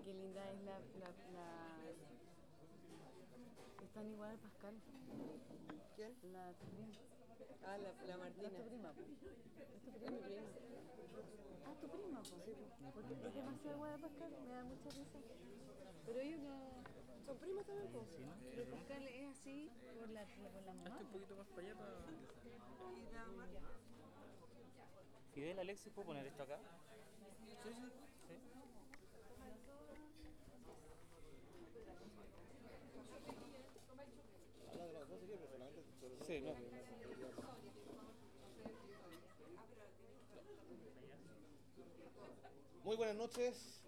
qué linda es Están igual al Pascal. ¿Quién? Tu prima. Ah, la No es Martina. tu prima, po. ¿Es tu Es prima? mi prima. Ah, tu prima, po. Sí, pues. Porque es demasiado igual al Pascal, me da mucha risa. Pero ellos no... ¿Son primos también, pues? Pero el Pascal es así por la mamá. Hazte un poquito más para allá para... ¿Y la Martina? Fidel, Alexis, ¿puedo poner esto acá? Sí, sí. Sí. Habla de los dos si quieres, pero solamente sobre todo Sí, no. Muy buenas noches.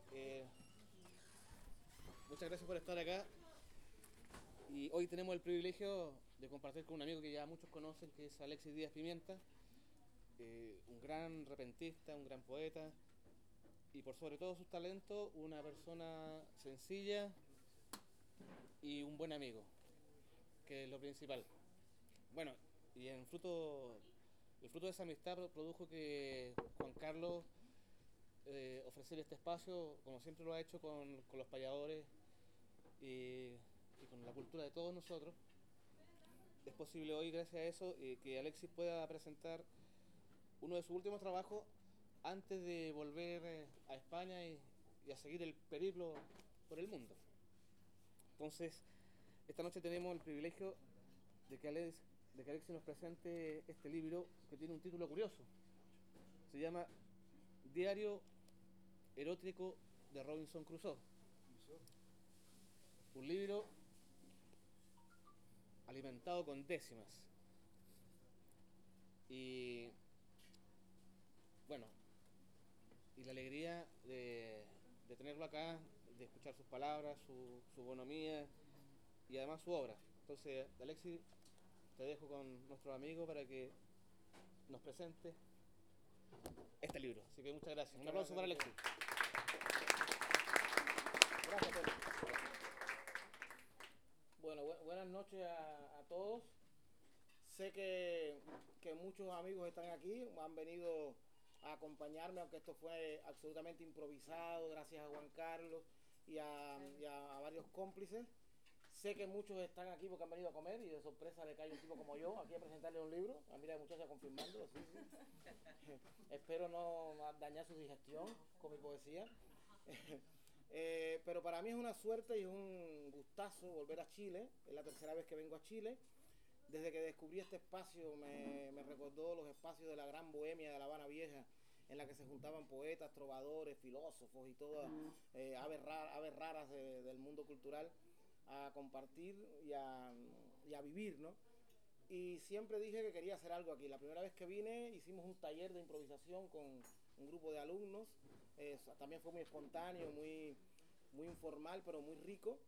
Muchas gracias por estar acá. Y hoy tenemos el privilegio de compartir con un amigo que ya muchos conocen, que es Alexis Díaz Pimienta, un gran repentista, un gran poeta y por sobre todo sus talentos, una persona sencilla y un buen amigo, que es lo principal. Bueno, y el fruto de esa amistad produjo que Juan Carlos ofrecer este espacio, como siempre lo ha hecho con los payadores y con la cultura de todos nosotros. Es posible hoy, gracias a eso, que Alexis pueda presentar uno de sus últimos trabajos antes de volver a España y a seguir el periplo por el mundo. Entonces, esta noche tenemos el privilegio de que Alexis nos presente este libro que tiene un título curioso. Se llama Diario erótico de Robinson Crusoe. Un libro alimentado con décimas. Y bueno, y la alegría de tenerlo acá, de escuchar sus palabras, su bonomía y además su obra. Entonces, Alexis, te dejo con nuestros amigos para que nos presente este libro. Así que muchas gracias. Un aplauso para Alexis. Gracias, Pedro. Bueno, buenas noches a todos. Sé que muchos amigos están aquí, han venido a acompañarme, aunque esto fue absolutamente improvisado, gracias a Juan Carlos y a varios cómplices. Sé que muchos están aquí porque han venido a comer y de sorpresa le cae un tipo como yo aquí a presentarles un libro. Mira, la muchacha confirmando. Sí, sí. Espero no dañar su digestión con mi poesía. Pero para mí es una suerte y es un gustazo volver a Chile. Es la tercera vez que vengo a Chile. Desde que descubrí este espacio me recordó los espacios de la gran bohemia de La Habana Vieja, en la que se juntaban poetas, trovadores, filósofos y todas aves raras del mundo cultural a compartir y a vivir, ¿no? Y siempre dije que quería hacer algo aquí. La primera vez que vine hicimos un taller de improvisación con un grupo de alumnos. También fue muy espontáneo, muy informal, pero muy rico.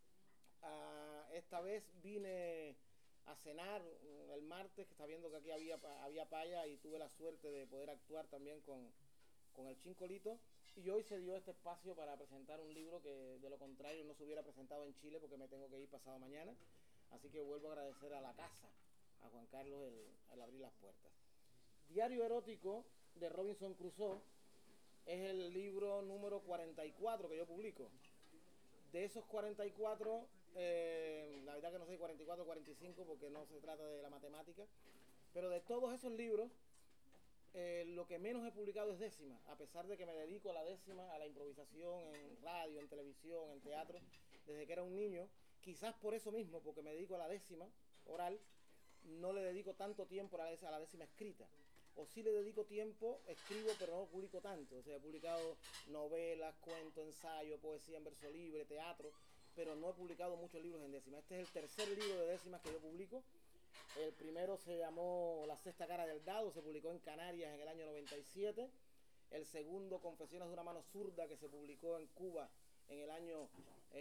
Esta vez vine a cenar el martes, que está viendo que aquí había paya y tuve la suerte de poder actuar también con el Chincolito. Y hoy se dio este espacio para presentar un libro que de lo contrario no se hubiera presentado en Chile porque me tengo que ir pasado mañana. Así que vuelvo a agradecer a la casa, a Juan Carlos el abrir las puertas. Diario erótico de Robinson Crusoe es el libro número 44 que yo publico. De esos 44, la verdad que no sé 44 o 45 porque no se trata de la matemática, pero de todos esos libros, lo que menos he publicado es décima, a pesar de que me dedico a la décima, a la improvisación en radio, en televisión, en teatro, desde que era un niño. Quizás por eso mismo, porque me dedico a la décima oral, no le dedico tanto tiempo a la décima escrita. O sí le dedico tiempo, escribo, pero no publico tanto. O sea, he publicado novelas, cuentos, ensayos, poesía en verso libre, teatro, pero no he publicado muchos libros en décima. Este es el tercer libro de décimas que yo publico. El primero se llamó La sexta cara del dado, se publicó en Canarias en el año 97. El segundo, Confesiones de una mano zurda, que se publicó en Cuba en el año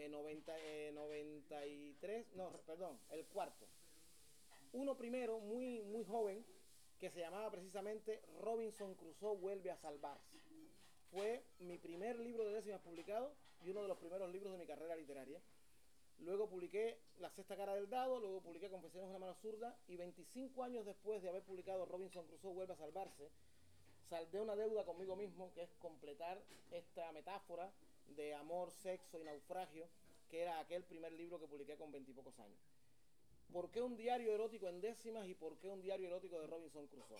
93. No, perdón, el cuarto. Uno primero, muy joven, que se llamaba precisamente Robinson Crusoe vuelve a salvarse. Fue mi primer libro de décimas publicado y uno de los primeros libros de mi carrera literaria. Luego publiqué La sexta cara del dado, luego publiqué Confesiones de una mano zurda y 25 años después de haber publicado Robinson Crusoe vuelve a salvarse, saldé una deuda conmigo mismo, que es completar esta metáfora de amor, sexo y naufragio, que era aquel primer libro que publiqué con 20 y pocos años. ¿Por qué un diario erótico en décimas y por qué un diario erótico de Robinson Crusoe?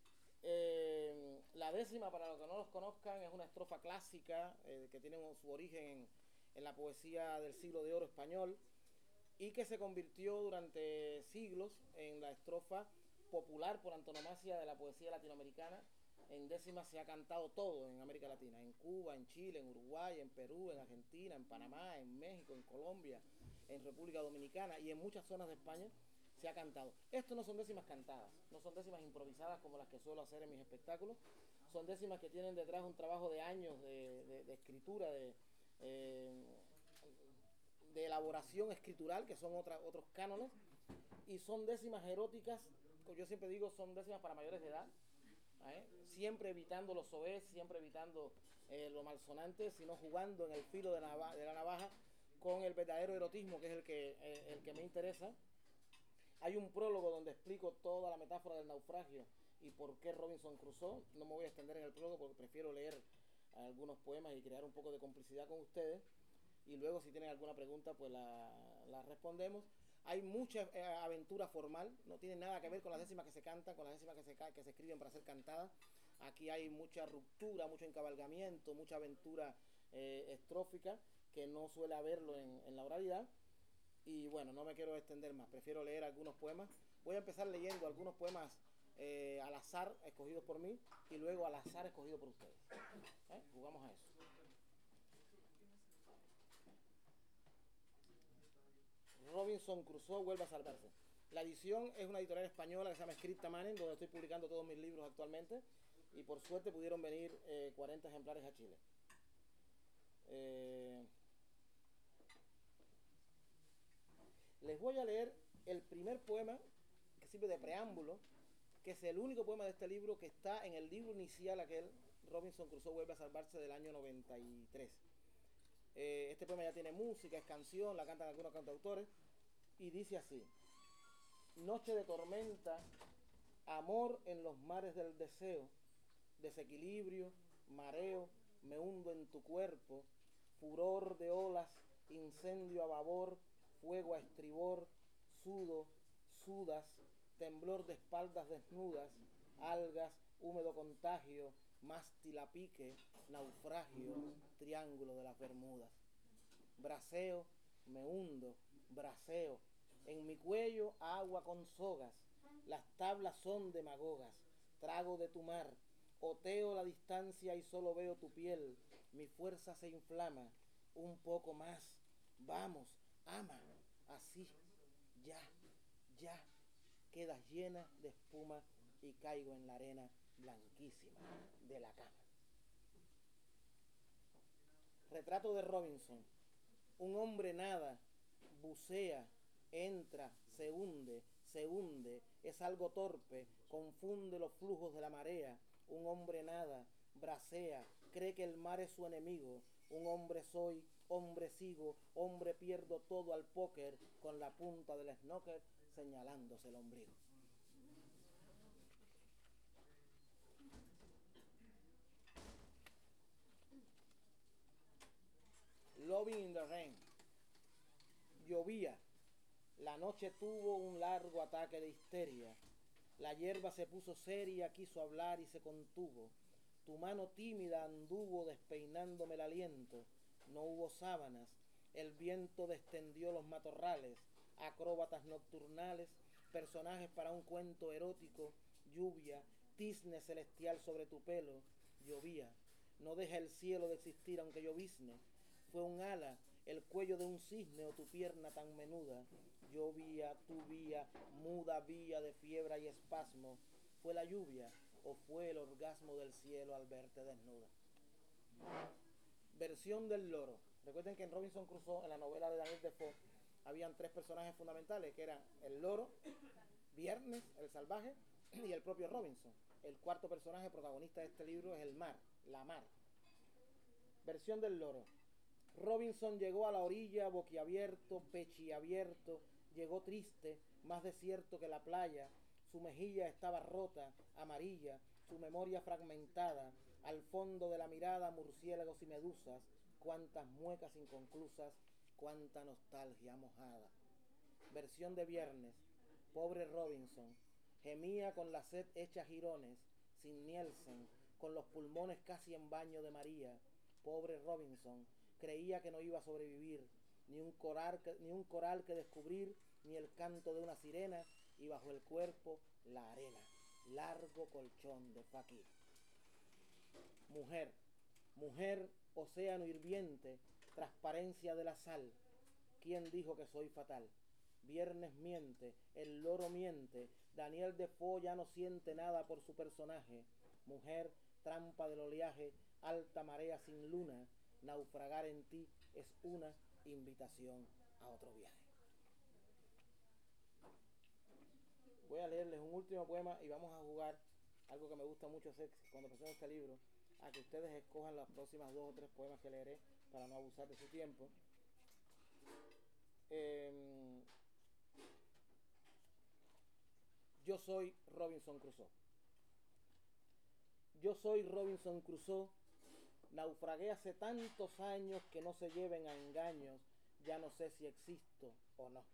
La décima, para los que no los conozcan, es una estrofa clásica que tiene su origen en la poesía del siglo de oro español y que se convirtió durante siglos en la estrofa popular por antonomasia de la poesía latinoamericana. En décimas se ha cantado todo en América Latina, en Cuba, en Chile, en Uruguay, en Perú, en Argentina, en Panamá, en México, en Colombia, en República Dominicana y en muchas zonas de España se ha cantado. Esto no son décimas cantadas, no son décimas improvisadas como las que suelo hacer en mis espectáculos, son décimas que tienen detrás un trabajo de años de escritura, de elaboración escritural, que son otros cánones, y son décimas eróticas, yo siempre digo, son décimas para mayores de edad, siempre evitando los soez, siempre evitando lo malsonante, sino jugando en el filo de la navaja con el verdadero erotismo, que es el que me interesa. Hay un prólogo donde explico toda la metáfora del naufragio y por qué Robinson Crusoe. No me voy a extender en el prólogo porque prefiero leer algunos poemas y crear un poco de complicidad con ustedes. Y luego, si tienen alguna pregunta, pues la respondemos. Hay mucha aventura formal, no tiene nada que ver con las décimas que se cantan, con las décimas que se escriben para ser cantadas. Aquí hay mucha ruptura, mucho encabalgamiento, mucha aventura estrófica, que no suele haberlo en la oralidad. Y bueno, no me quiero extender más, prefiero leer algunos poemas. Voy a empezar leyendo algunos poemas al azar, escogidos por mí, y luego al azar, escogidos por ustedes. Jugamos a eso. Robinson Crusoe vuelve a salvarse. La edición es una editorial española que se llama Scripta Manent, donde estoy publicando todos mis libros actualmente, y por suerte pudieron venir 40 ejemplares a Chile. Les voy a leer el primer poema que sirve de preámbulo, que es el único poema de este libro que está en el libro inicial, aquel Robinson Crusoe vuelve a salvarse, del año 93. Este poema ya tiene música, es canción, la cantan algunos cantautores, y dice así: noche de tormenta, amor en los mares del deseo, desequilibrio, mareo, me hundo en tu cuerpo, furor de olas, incendio a babor, fuego a estribor, sudo, sudas, temblor de espaldas desnudas, algas, húmedo contagio, mástil a pique, naufragio, triángulo de las Bermudas. Braseo, me hundo, braseo, en mi cuello agua con sogas, las tablas son demagogas, trago de tu mar, oteo la distancia y solo veo tu piel, mi fuerza se inflama, un poco más, vamos, ama, así, ya, quedas llena de espuma y caigo en la arena blanquísima de la cama. Retrato de Robinson. Un hombre nada, bucea, entra, se hunde, es algo torpe, confunde los flujos de la marea. Un hombre nada, bracea, cree que el mar es su enemigo. Un hombre soy, hombre sigo, hombre pierdo todo al póker, con la punta del snooker señalándose el ombligo. Loving in the Rain. Llovía. La noche tuvo un largo ataque de histeria. La hierba se puso seria, quiso hablar y se contuvo. Tu mano tímida anduvo despeinándome el aliento. No hubo sábanas. El viento descendió los matorrales. Acróbatas nocturnales, personajes para un cuento erótico. Lluvia, tizne celestial sobre tu pelo. Llovía. No deja el cielo de existir aunque llovizne. Fue un ala, el cuello de un cisne o tu pierna tan menuda. Llovía, tu vía, muda vía de fiebre y espasmo. ¿Fue la lluvia o fue el orgasmo del cielo al verte desnuda? Versión del loro. Recuerden que en Robinson Crusoe, en la novela de Daniel Defoe, habían tres personajes fundamentales, que eran el loro, Viernes, el salvaje, y el propio Robinson. El cuarto personaje protagonista de este libro es el mar, la mar. Versión del loro. Robinson llegó a la orilla boquiabierto, pechiabierto, llegó triste, más desierto que la playa. Su mejilla estaba rota, amarilla, su memoria fragmentada. Al fondo de la mirada, murciélagos y medusas. cuántas muecas inconclusas, cuánta nostalgia mojada. Versión de viernes, pobre Robinson, gemía con la sed hecha jirones, sin Nielsen, con los pulmones casi en baño de María. Pobre Robinson, creía que no iba a sobrevivir, ni un coral que descubrir, ni el canto de una sirena, y bajo el cuerpo la arena, largo colchón de faquir. Mujer, mujer, océano hirviente, transparencia de la sal. ¿Quién dijo que soy fatal? Viernes miente, el loro miente, Daniel Defoe ya no siente nada por su personaje. Mujer, trampa del oleaje, alta marea sin luna, naufragar en ti es una invitación a otro viaje. Voy a leerles un último poema y vamos a jugar algo que me gusta mucho hacer cuando presento este libro, a que ustedes escojan las próximas 2 o 3 poemas que leeré para no abusar de su tiempo. Yo soy Robinson Crusoe. Yo soy Robinson Crusoe, naufragué hace tantos años que no se lleven a engaños, ya no sé si existo o no.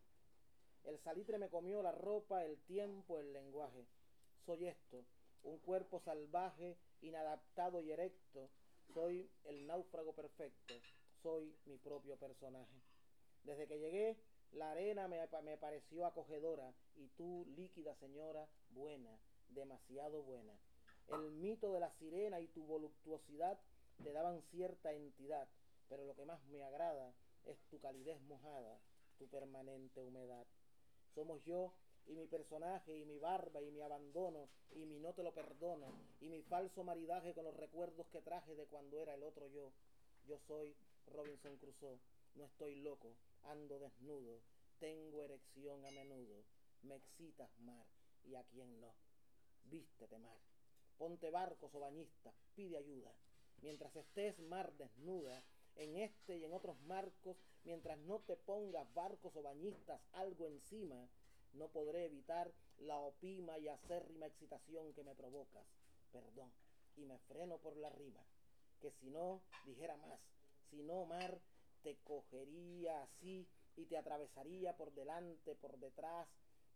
El salitre me comió la ropa, el tiempo, el lenguaje. Soy esto, un cuerpo salvaje, inadaptado y erecto. Soy el náufrago perfecto, soy mi propio personaje. Desde que llegué, la arena me pareció acogedora y tú, líquida señora, buena, demasiado buena. El mito de la sirena y tu voluptuosidad te daban cierta entidad, pero lo que más me agrada es tu calidez mojada, tu permanente humedad. Somos yo y mi personaje y mi barba y mi abandono y mi no te lo perdono y mi falso maridaje con los recuerdos que traje de cuando era el otro yo. Yo soy Robinson Crusoe, no estoy loco, ando desnudo, tengo erección a menudo, me excitas mar y a quien no. Vístete mar, ponte barcos o bañistas, pide ayuda. Mientras estés mar desnuda, en este y en otros marcos, mientras no te pongas barcos o bañistas algo encima, no podré evitar la opima y acérrima excitación que me provocas. Perdón, y me freno por la rima, que si no, dijera más, si no mar, te cogería así y te atravesaría por delante, por detrás,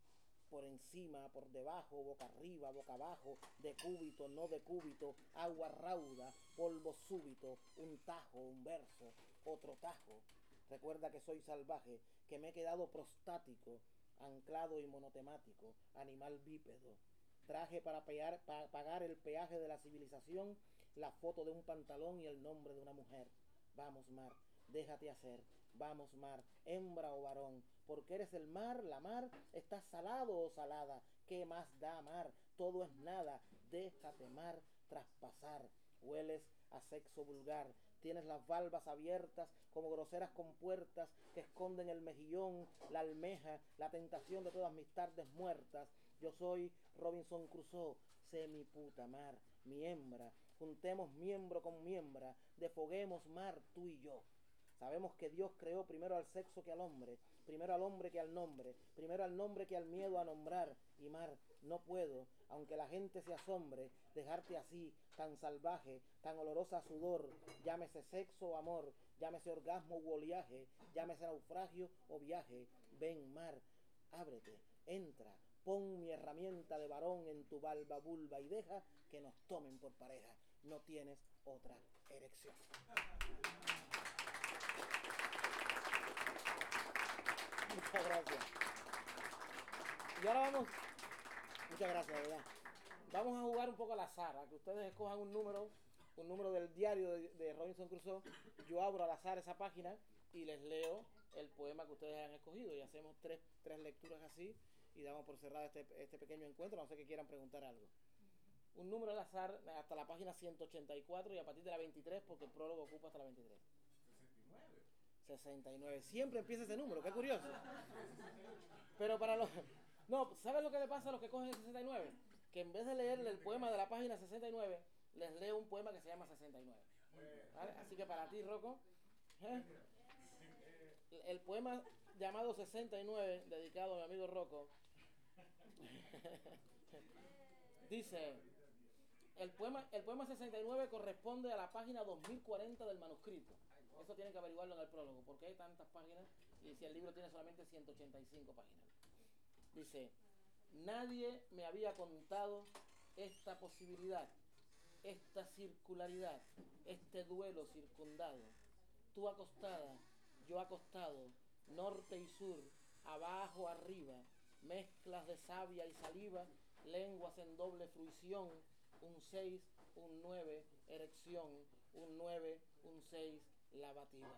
por encima, por debajo, boca arriba, boca abajo, de cúbito, no de cúbito, agua rauda, polvo súbito, un tajo, un verso, otro tajo. Recuerda que soy salvaje, que me he quedado prostático, anclado y monotemático, animal bípedo. Traje para pagar el peaje de la civilización, la foto de un pantalón y el nombre de una mujer. Vamos, mar, déjate hacer. Vamos, mar, hembra o varón, porque eres el mar, la mar, estás salado o salada. ¿Qué más da mar? Todo es nada. Déjate, mar, traspasar. Hueles a sexo vulgar. Tienes las valvas abiertas como groseras compuertas que esconden el mejillón, la almeja, la tentación de todas mis tardes muertas. Yo soy Robinson Crusoe, sé mi puta mar, mi hembra. Juntemos miembro con miembra, defoguemos mar, tú y yo. Sabemos que Dios creó primero al sexo que al hombre, primero al hombre que al nombre, primero al nombre que al miedo a nombrar. Y mar, no puedo, aunque la gente se asombre, dejarte así, tan salvaje, tan olorosa a sudor, llámese sexo o amor, llámese orgasmo u oleaje, llámese naufragio o viaje. Ven, mar, ábrete, entra, pon mi herramienta de varón en tu valva vulva y deja que nos tomen por pareja. No tienes otra erección. Muchas gracias. Y ahora vamos, muchas gracias, de verdad. Vamos a jugar un poco al azar, a que ustedes escojan un número del diario de Robinson Crusoe. Yo abro al azar esa página y les leo el poema que ustedes han escogido y hacemos tres lecturas así y damos por cerrado este pequeño encuentro, a no ser que quieran preguntar algo. Un número al azar hasta la página 184 y a partir de la 23 porque el prólogo ocupa hasta la 23. 69. Siempre empieza ese número, qué curioso. Pero para los... No, ¿sabes lo que le pasa a los que cogen el 69? Que en vez de leerle el poema de la página 69, les leo un poema que se llama 69. ¿Vale? Así que para ti, Rocco, el poema llamado 69, dedicado a mi amigo Rocco, dice... El poema 69 corresponde a la página 2040 del manuscrito. Eso tienen que averiguarlo en el prólogo. ¿Por qué hay tantas páginas? Y si el libro tiene solamente 185 páginas. Dice, nadie me había contado esta posibilidad, esta circularidad, este duelo circundado. Tú acostada, yo acostado, norte y sur, abajo, arriba, mezclas de savia y saliva, lenguas en doble fruición, un 6, un 9, erección, un 9, un 6, lavativa.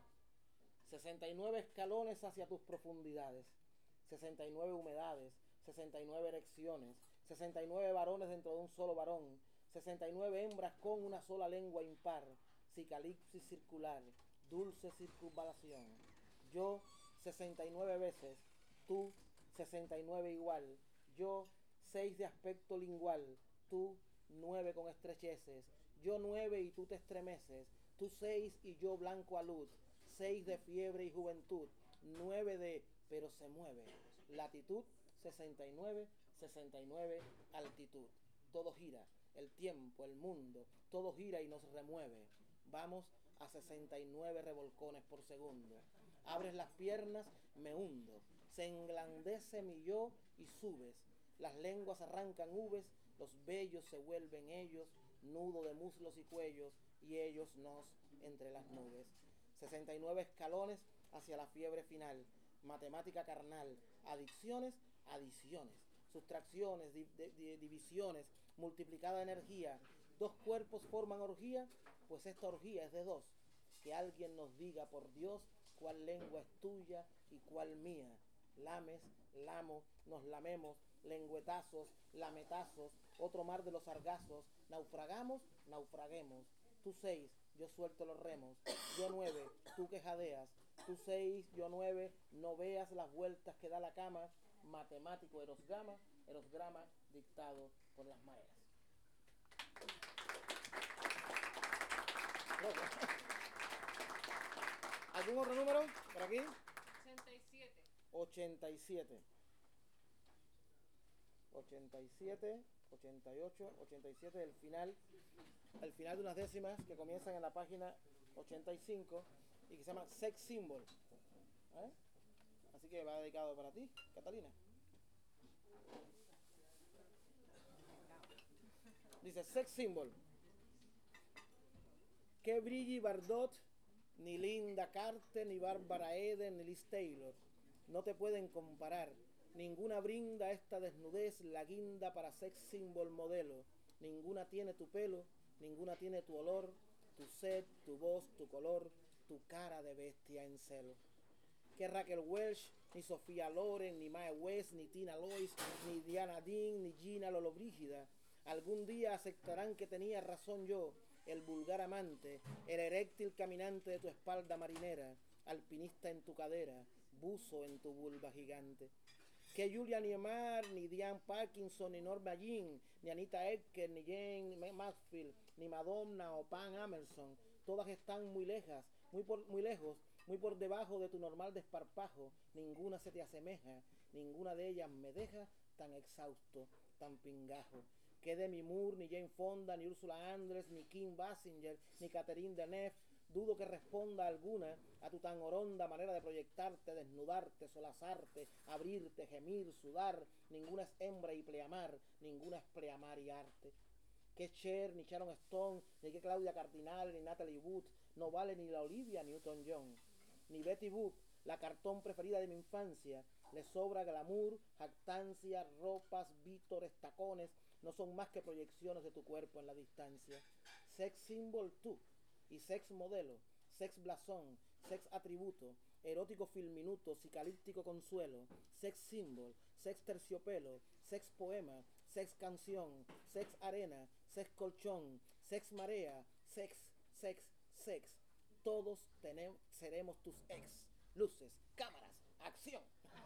69 escalones hacia tus profundidades, 69 humedades, 69 erecciones, 69 varones dentro de un solo varón, 69 hembras con una sola lengua impar, cicalipsis circular, dulce circunvalación. Yo 69 veces, tú 69 igual, yo 6 de aspecto lingual, tú 9 con estrecheces, yo 9 y tú te estremeces, tú 6 y yo blanco a luz, 6 de fiebre y juventud, 9 de pero se mueve, latitud 69, 69 altitud, todo gira, el tiempo, el mundo, todo gira y nos remueve, vamos a 69 revolcones por segundo, abres las piernas, me hundo, se englandece mi yo y subes, las lenguas arrancan ubes, los vellos se vuelven ellos, nudo de muslos y cuellos, y ellos nos entre las nubes. 69 escalones hacia la fiebre final, matemática carnal, adicciones, adiciones, sustracciones, divisiones, multiplicada energía, dos cuerpos forman orgía, pues esta orgía es de dos, que alguien nos diga por Dios cuál lengua es tuya y cuál mía, lames, lamo, nos lamemos, lengüetazos, lametazos, otro mar de los sargazos, naufragamos, naufraguemos, tú 6, yo suelto los remos, yo 9, tú que jadeas, tú 6, yo 9, no veas las vueltas que da la cama, matemático erosgrama dictado por las mareas. ¿Algún otro número por aquí? 87. 87. 87, 88, 87, el final de unas décimas que comienzan en la página 85 y que se llama Sex Symbol. ¿Eh? Así que va dedicado para ti, Catalina. Dice Sex Symbol. Que Brigitte Bardot, ni Linda Carter, ni Bárbara Eden, ni Liz Taylor no te pueden comparar. Ninguna brinda esta desnudez, la guinda para sex symbol modelo. Ninguna tiene tu pelo, ninguna tiene tu olor, tu sed, tu voz, tu color, tu cara de bestia en celo. Que Raquel Welch, ni Sofía Loren, ni Mae West, ni Tina Lois, ni Diana Dean, ni Gina Lollobrigida algún día aceptarán que tenía razón yo, el vulgar amante, el eréctil caminante de tu espalda marinera, alpinista en tu cadera, buzo en tu vulva gigante. Que Julia Niemar, ni Diane Parkinson, ni Norma Jean, ni Anita Ecker, ni Jane Maxfield, ni Madonna o Pam Amerson, todas están muy lejos, muy por debajo de tu normal desparpajo, ninguna se te asemeja, ninguna de ellas me deja tan exhausto, tan pingajo. Que Demi Moore, ni Jane Fonda, ni Ursula Andress, ni Kim Basinger, ni Catherine Deneuve, dudo que responda alguna a tu tan horonda manera de proyectarte, desnudarte, solazarte, abrirte, gemir, sudar. Ninguna es hembra y pleamar, ninguna es pleamar y arte. Que Cher, ni Sharon Stone, ni que Claudia Cardinal, ni Natalie Wood, no vale ni la Olivia Newton-John. Ni Betty Boop, la cartón preferida de mi infancia, le sobra glamour, jactancia, ropas, vítores, tacones, no son más que proyecciones de tu cuerpo en la distancia. Sex symbol tú, y sex modelo, sex blasón, sex atributo, erótico filminuto, psicalíptico consuelo, sex symbol, sex terciopelo, sex poema, sex canción, sex arena, sex colchón, sex marea, sex, todos seremos tus ex. Luces, cámaras, acción.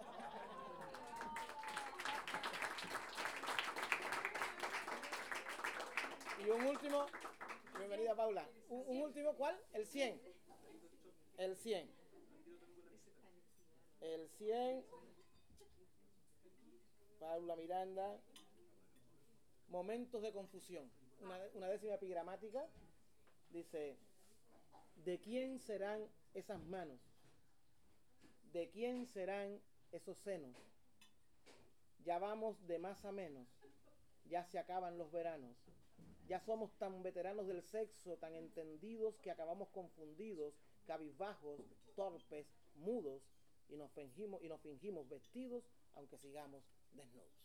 Y un último, bienvenida Paula, un último, ¿cuál? El 100. El 100. El 100. Paula Miranda. Momentos de confusión. Una décima epigramática. Dice, ¿De quién serán esas manos? ¿De quién serán esos senos? Ya vamos de más a menos, ya se acaban los veranos, ya somos tan veteranos del sexo, tan entendidos que acabamos confundidos, cabizbajos, torpes, mudos, y nos fingimos vestidos, aunque sigamos desnudos.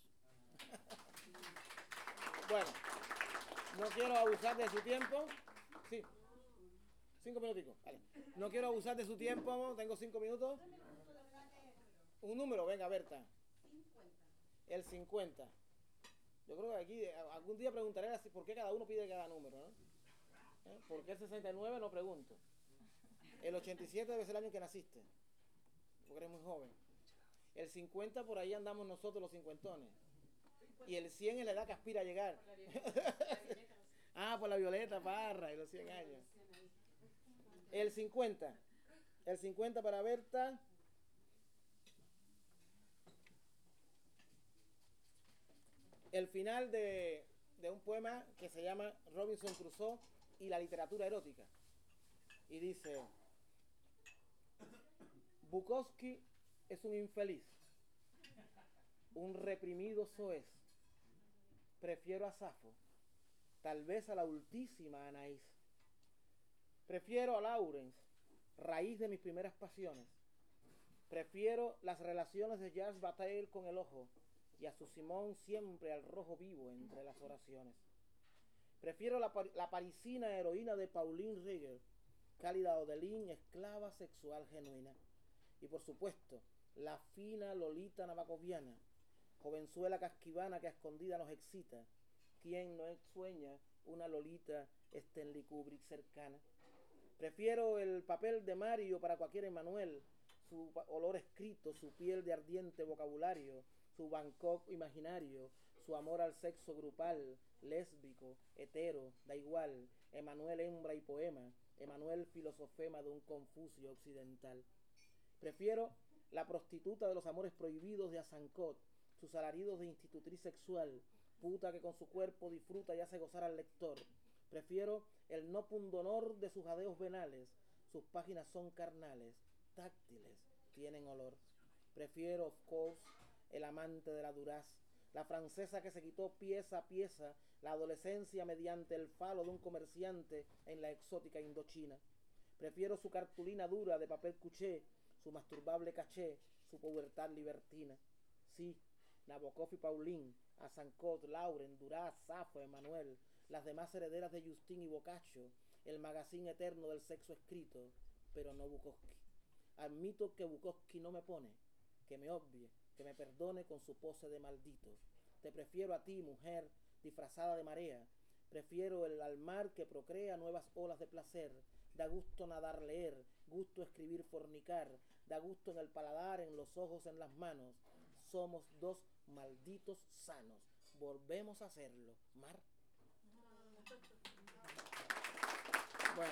Bueno, no quiero abusar de su tiempo. Sí, 5 minuticos, vale. No quiero abusar de su tiempo, tengo 5 minutos. Un número, venga, Berta. El 50. Yo creo que aquí algún día preguntaré así por qué cada uno pide cada número, ¿no? ¿Por qué el 69? No pregunto. El 87 debe ser el año en que naciste, porque eres muy joven. El 50 por ahí andamos nosotros los cincuentones. Y el 100 es la edad que aspira a llegar. Por la Violeta Parra y los 100 años. El 50. El 50 para Berta. El final de un poema que se llama Robinson Crusoe y la literatura erótica. Y dice: Bukowski es un infeliz, un reprimido soez. Prefiero a Safo, tal vez a la ultísima Anaís. Prefiero a Lawrence, raíz de mis primeras pasiones. Prefiero las relaciones de Jacques Bataille con el ojo, y a su Simón siempre al rojo vivo entre las oraciones. Prefiero la parisina heroína de Pauline Reger, cálida Odeline, esclava sexual genuina. Y por supuesto, la fina Lolita navacoviana, jovenzuela casquivana que a escondida nos excita. ¿Quién no sueña una Lolita Stanley Kubrick cercana? Prefiero el papel de Mario para cualquier Emanuel, su olor escrito, su piel de ardiente vocabulario, su Bangkok imaginario, su amor al sexo grupal, lésbico, hetero, da igual, Emanuel hembra y poema, Emanuel filosofema de un Confucio occidental. Prefiero la prostituta de los amores prohibidos de Azancot, sus alaridos de institutriz sexual, puta que con su cuerpo disfruta y hace gozar al lector. Prefiero el no pundonor de sus jadeos venales, sus páginas son carnales, táctiles, tienen olor. Prefiero, of course, el amante de la Duraz, la francesa que se quitó pieza a pieza la adolescencia mediante el falo de un comerciante en la exótica Indochina. Prefiero su cartulina dura de papel cuché, su masturbable caché, su pubertad libertina. Sí, Nabokov y Pauline, Azancot, Lauren, Duraz, Safo, Emanuel, las demás herederas de Justin y Boccaccio, el magazine eterno del sexo escrito, pero no Bukowski. Admito que Bukowski no me pone, que me obvie, que me perdone con su pose de maldito. Te prefiero a ti, mujer, disfrazada de marea. Prefiero al mar que procrea nuevas olas de placer. Da gusto nadar, leer, gusto escribir, fornicar. Da gusto en el paladar, en los ojos, en las manos. Somos dos malditos sanos. Volvemos a hacerlo. Mar. Bueno.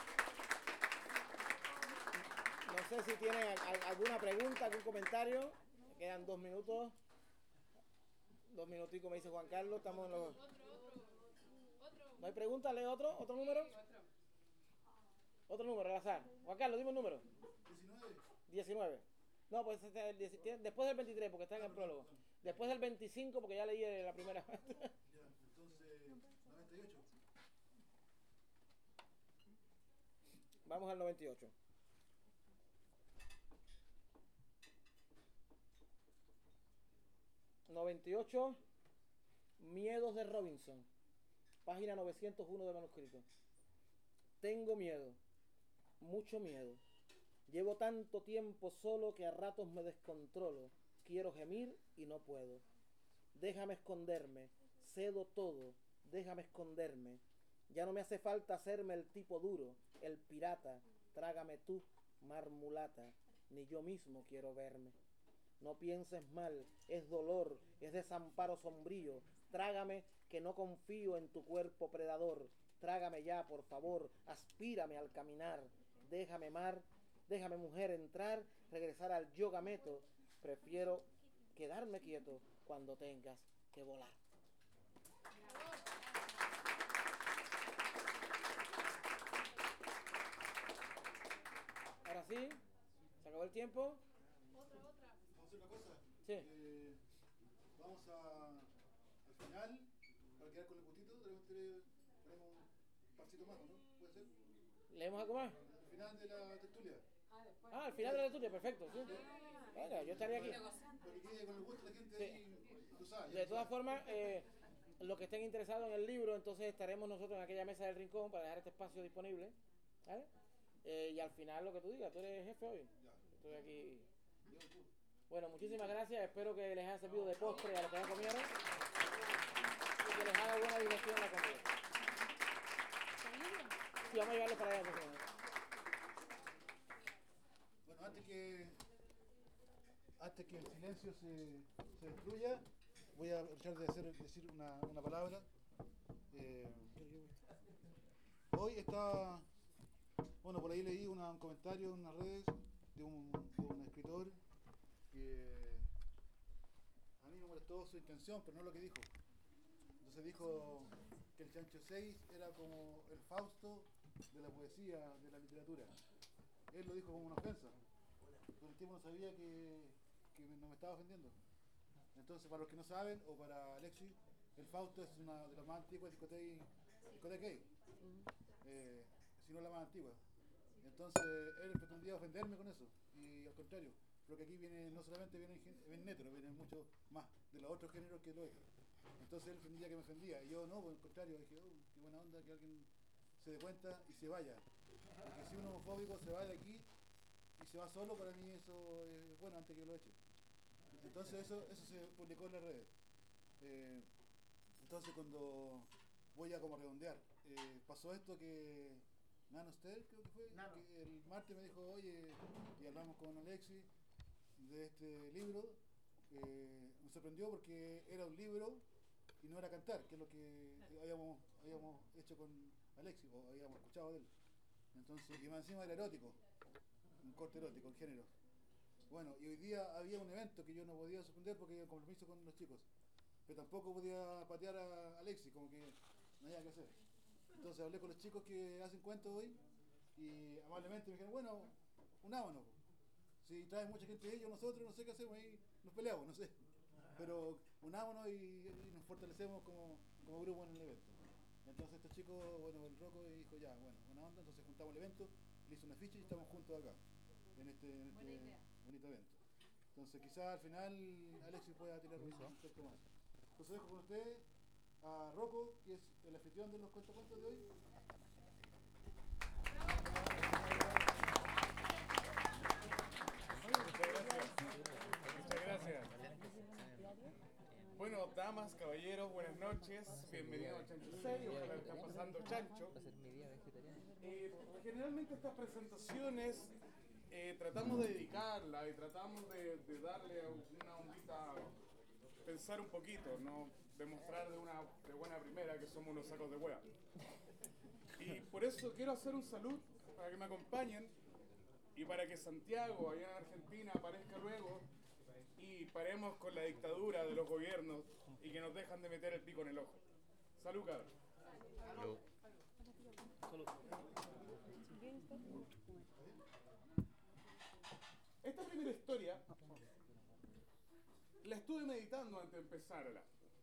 No sé si tienen alguna pregunta, algún comentario. Me quedan 2 minutos. 2 minuticos, me dice Juan Carlos. Estamos en los... ¿No hay pregunta? ¿Lee otro? ¿Otro número? Otro número, al azar. Juan Carlos, dime un número. 19. No, pues después del 23, porque está en el prólogo. Después del 25, porque ya leí la primera vez. Ya, entonces, 98. Vamos al 98. Miedos de Robinson, página 901 del manuscrito. Tengo miedo, mucho miedo. Llevo tanto tiempo solo que a ratos me descontrolo. Quiero gemir y no puedo. Déjame esconderme, cedo todo, déjame esconderme. Ya no me hace falta hacerme el tipo duro, el pirata. Trágame tú, mar mulata, ni yo mismo quiero verme. No pienses mal, es dolor, es desamparo sombrío. Trágame que no confío en tu cuerpo predador. Trágame ya, por favor, aspírame al caminar. Déjame mar, déjame mujer entrar, regresar al yoga meto. Prefiero quedarme quieto cuando tengas que volar. sí? ¿Se acabó el tiempo? Vamos a hacer una cosa. Sí. Vamos al final, para quedar con el gustito, de repente ponemos un parcito más, ¿no? ¿Puede ser? ¿Leemos algo más? Al final de la tertulia. Ah, al final de la tuya, perfecto. Sí. Venga, yo estaría aquí. Para que quede con el gusto de la gente Sí. ahí, tú sabes. De todas formas, los que estén interesados en el libro, entonces estaremos nosotros en aquella mesa del rincón para dejar este espacio disponible. ¿Vale? Y al final lo que tú digas, tú eres jefe hoy. Estoy aquí. Bueno, muchísimas gracias. Espero que les haya servido de postre a los que ya comieron. Y que les haga buena digestión la comida. Sí, vamos a llevarlo para allá. Bueno, antes que el silencio se destruya, voy a tratar de decir una palabra. Hoy está, bueno, por ahí leí un comentario en las redes de un escritor que a mí me molestó su intención, pero no lo que dijo. Entonces dijo que el Chancho 6 era como el Fausto de la poesía, de la literatura. Él lo dijo como una ofensa, pero el tiempo no sabía que no me estaba ofendiendo. Entonces, para los que no saben, o para Alexis, el Fausto es una de las más antiguas discotecas gay, si no la más antigua. Entonces, él pretendía ofenderme con eso, y al contrario, creo que aquí viene, no solamente viene netero, viene mucho más de los otros géneros que lo es. Entonces él pretendía que me ofendía, y yo no, por el contrario, dije, qué buena onda que alguien se dé cuenta y se vaya. Porque si un homofóbico se va de aquí y se va solo, para mí eso es bueno antes que lo eche. Entonces eso se publicó en las redes. Entonces cuando voy a como redondear, pasó esto que Nano Stel, creo que fue, que el martes me dijo, oye, y hablamos con Alexis de este libro. Me sorprendió porque era un libro y no era cantar, que es lo que habíamos hecho con Alexis, o habíamos escuchado de él. Entonces, y más encima era erótico, un corte erótico, el género. Bueno, y hoy día había un evento que yo no podía suspender porque había un compromiso con los chicos, pero tampoco podía patear a Alexis, como que no había que hacer. Entonces hablé con los chicos que hacen cuentos hoy y amablemente me dijeron, bueno, unámonos. Si traen mucha gente de ellos, nosotros no sé qué hacemos, ahí nos peleamos, no sé. Pero unámonos y nos fortalecemos como grupo en el evento. Entonces estos chicos, bueno, el Rocco dijo ya, bueno, buena onda, entonces juntamos el evento, le hizo una ficha y estamos juntos acá, en este bonito evento. Entonces quizás al final Alexis pueda tirar un texto más. Entonces dejo con ustedes a Rocco, que es el anfitrión de los cuentos de hoy. Muchas gracias. Bueno, damas, caballeros, buenas noches. Bienvenidos a Chancho 6. Ojalá le estén pasando chancho. Generalmente estas presentaciones tratamos de dedicarla y tratamos de darle una ondita, pensar un poquito, no demostrar de buena primera que somos unos sacos de hueá. Y por eso quiero hacer un saludo para que me acompañen y para que Santiago, allá en Argentina, aparezca luego y paremos con la dictadura de los gobiernos y que nos dejan de meter el pico en el ojo. Salud, cabrón. Salud. Esta primera historia la estuve meditando antes de empezarla.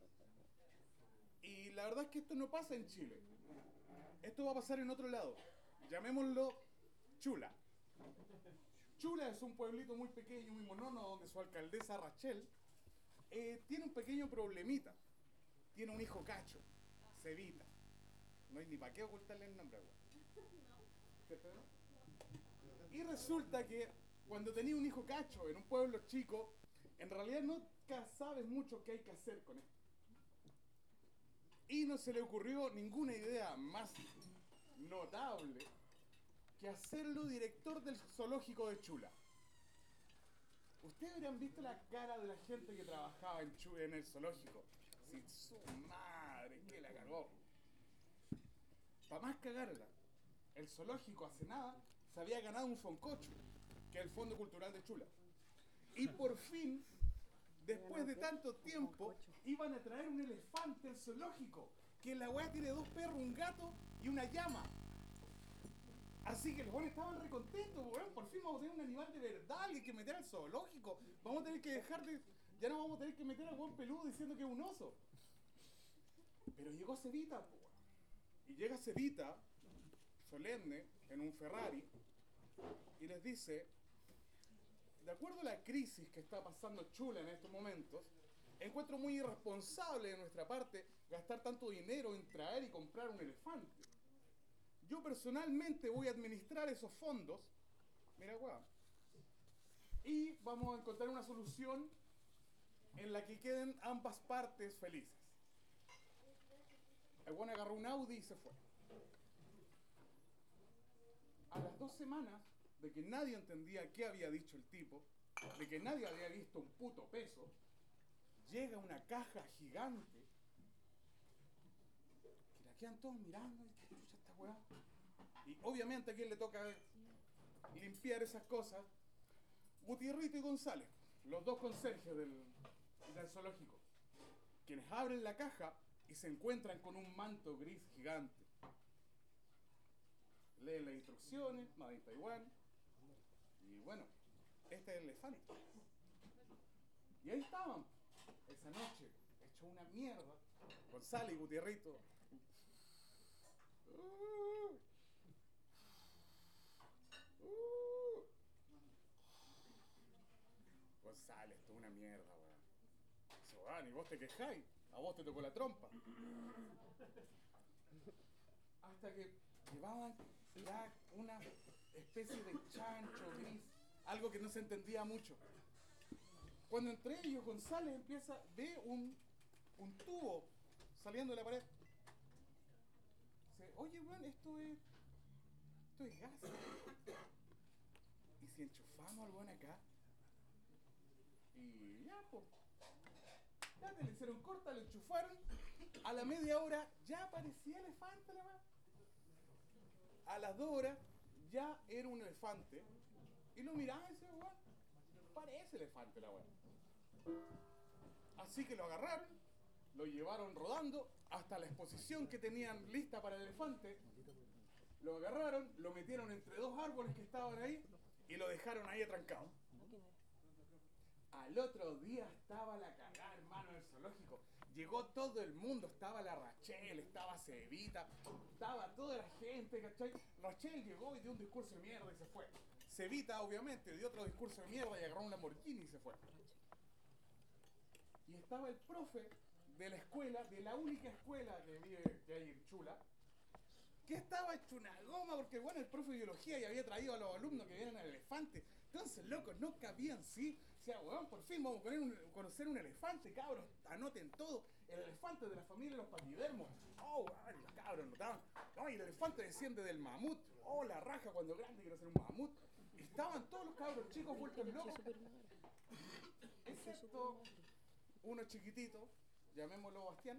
Y la verdad es que esto no pasa en Chile. Esto va a pasar en otro lado. Llamémoslo Chula. Chula es un pueblito muy pequeño, muy monono, donde su alcaldesa Rachel tiene un pequeño problemita. Tiene un hijo cacho, Cevita. No hay ni para qué ocultarle el nombre, güey. Y resulta que cuando tenía un hijo cacho en un pueblo chico, en realidad nunca sabes mucho qué hay que hacer con esto. Y no se le ocurrió ninguna idea más notable que hacerlo director del zoológico de Chula. Ustedes habrían visto la cara de la gente que trabajaba en el zoológico. Sí, su madre, que la cagó. Para más cagarla, el zoológico hace nada se había ganado un foncocho, que es el Fondo Cultural de Chula. Y por fin, después de tanto tiempo, iban a traer un elefante al zoológico, que la weá tiene 2 perros, un gato y una llama. Así que los buenos estaban recontentos, weón, por fin vamos a tener un animal de verdad que hay que meter al zoológico. Vamos a tener que dejar de... Ya no vamos a tener que meter al buen peludo diciendo que es un oso. Pero llegó Cevita, po. Y llega Cevita, solemne, en un Ferrari, y les dice, de acuerdo a la crisis que está pasando Chula en estos momentos, encuentro muy irresponsable de nuestra parte gastar tanto dinero en traer y comprar un elefante. Yo personalmente voy a administrar esos fondos, mira, weón, y vamos a encontrar una solución en la que queden ambas partes felices. El weón agarró un Audi y se fue. A las 2 semanas de que nadie entendía qué había dicho el tipo, de que nadie había visto un puto peso, llega una caja gigante que la quedan todos mirando y ¿qué chucha esta weá? Y obviamente a quien le toca limpiar esas cosas, Gutierrito y González, los dos conserjes del zoológico, quienes abren la caja y se encuentran con un manto gris gigante. Leen las instrucciones, Made in Taiwan, y bueno, este es el elefante. Y ahí estaban, esa noche, hecho una mierda, González y Gutierrito. González, tú una mierda, weón. Dice, weón, y vos te quejáis, a vos te tocó la trompa. Hasta que llevaban ya una especie de chancho gris, algo que no se entendía mucho. Cuando entre ellos González ve un tubo saliendo de la pared. Dice, oye, weón, esto es gas. ¿Y si enchufamos al weón acá? Y ya, pues. Ya te le hicieron corta, lo enchufaron. A la media hora ya aparecía elefante la weá. A las 2 horas ya era un elefante. Y lo miraba y decía, weón, parece elefante la weá. Así que lo agarraron, lo llevaron rodando hasta la exposición que tenían lista para el elefante. Lo agarraron, lo metieron entre 2 árboles que estaban ahí y lo dejaron ahí atrancado. Al otro día estaba la cagada, hermano, del zoológico. Llegó todo el mundo, estaba la Rachel, estaba Cevita, estaba toda la gente, ¿cachai? Rachel llegó y dio un discurso de mierda y se fue. Cevita, obviamente, dio otro discurso de mierda y agarró un Lamborghini y se fue. Y estaba el profe de la escuela, de la única escuela que hay en Chula, que estaba hecho una goma porque, bueno, el profe de biología ya había traído a los alumnos que vieran al elefante. Entonces, locos, no cabían, sí. O sea, weón, por fin vamos a conocer un elefante, cabros, anoten todo. El elefante de la familia de los paquidermos. Oh, weón, los cabros notaban. No, y el elefante desciende del mamut. Oh, la raja, cuando grande quiero ser un mamut. Y estaban todos los cabros chicos vueltos locos. Excepto uno chiquitito, llamémoslo Bastián.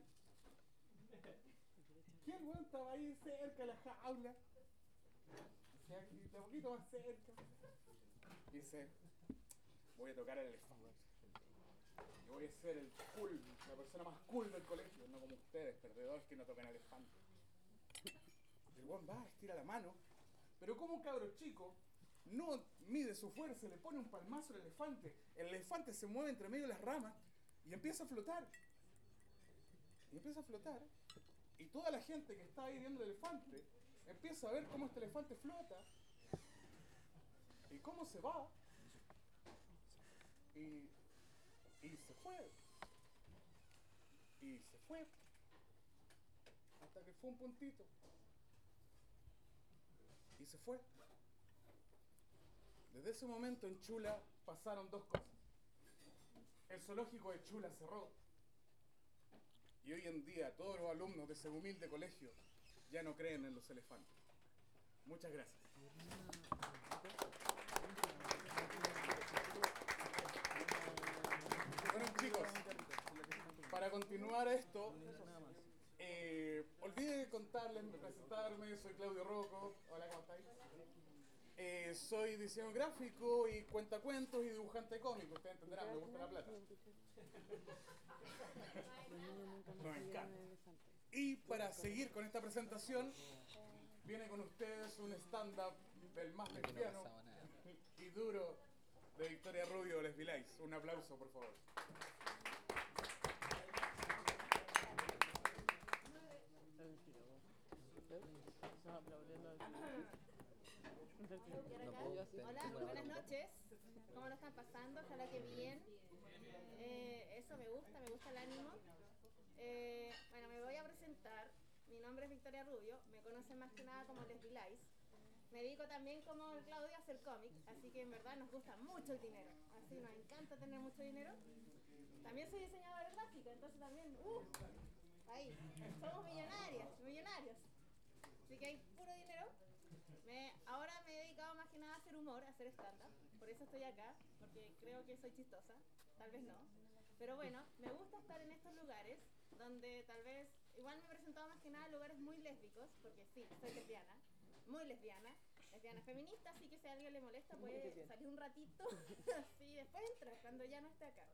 ¿Quién, weón, estaba ahí cerca de la jaula? O sea, un poquito más cerca. Dice, voy a tocar el elefante. Yo voy a ser el cool, la persona más cool del colegio, no como ustedes, perdedores que no tocan elefante. El weón va, estira la mano, pero como un cabro chico no mide su fuerza, le pone un palmazo al elefante. El elefante se mueve entre medio de las ramas y empieza a flotar. Y empieza a flotar. Y toda la gente que está ahí viendo el elefante empieza a ver cómo este elefante flota y cómo se va y se fue y se fue hasta que fue un puntito y se fue. Desde ese momento en Chula pasaron 2 cosas. El zoológico de Chula cerró y hoy en día todos los alumnos de ese humilde colegio ya no creen en los elefantes. Muchas gracias. Bueno, chicos, para continuar esto, olvidé contarles, presentarme, soy Claudio Rocco. Hola, ¿cómo estáis? Soy diseñador gráfico y cuentacuentos y dibujante cómico. Ustedes entenderán, me gusta la plata. Nos encanta. Y para seguir con esta presentación, viene con ustedes un stand-up del más lesbiano y Victoria Rubio, Les Vilais. Un aplauso, por favor. Hola, buenas noches. ¿Cómo lo están pasando? Ojalá que bien. Eso me gusta el ánimo. Bueno, me voy a presentar. Mi nombre es Victoria Rubio. Me conocen más que nada como Les Vilais. Me dedico también como el Claudio a hacer cómic, así que en verdad nos gusta mucho el dinero. Así nos encanta tener mucho dinero. También soy diseñadora gráfica, entonces también, ahí, somos millonarios. Así que hay puro dinero. Ahora me he dedicado más que nada a hacer humor, a hacer stand-up. Por eso estoy acá, porque creo que soy chistosa. Tal vez no. Pero bueno, me gusta estar en estos lugares donde tal vez, igual me he presentado más que nada en lugares muy lésbicos, porque sí, soy lesbiana, muy lesbiana feminista, así que si a alguien le molesta puede salir un ratito, así después entra, cuando ya no esté acá.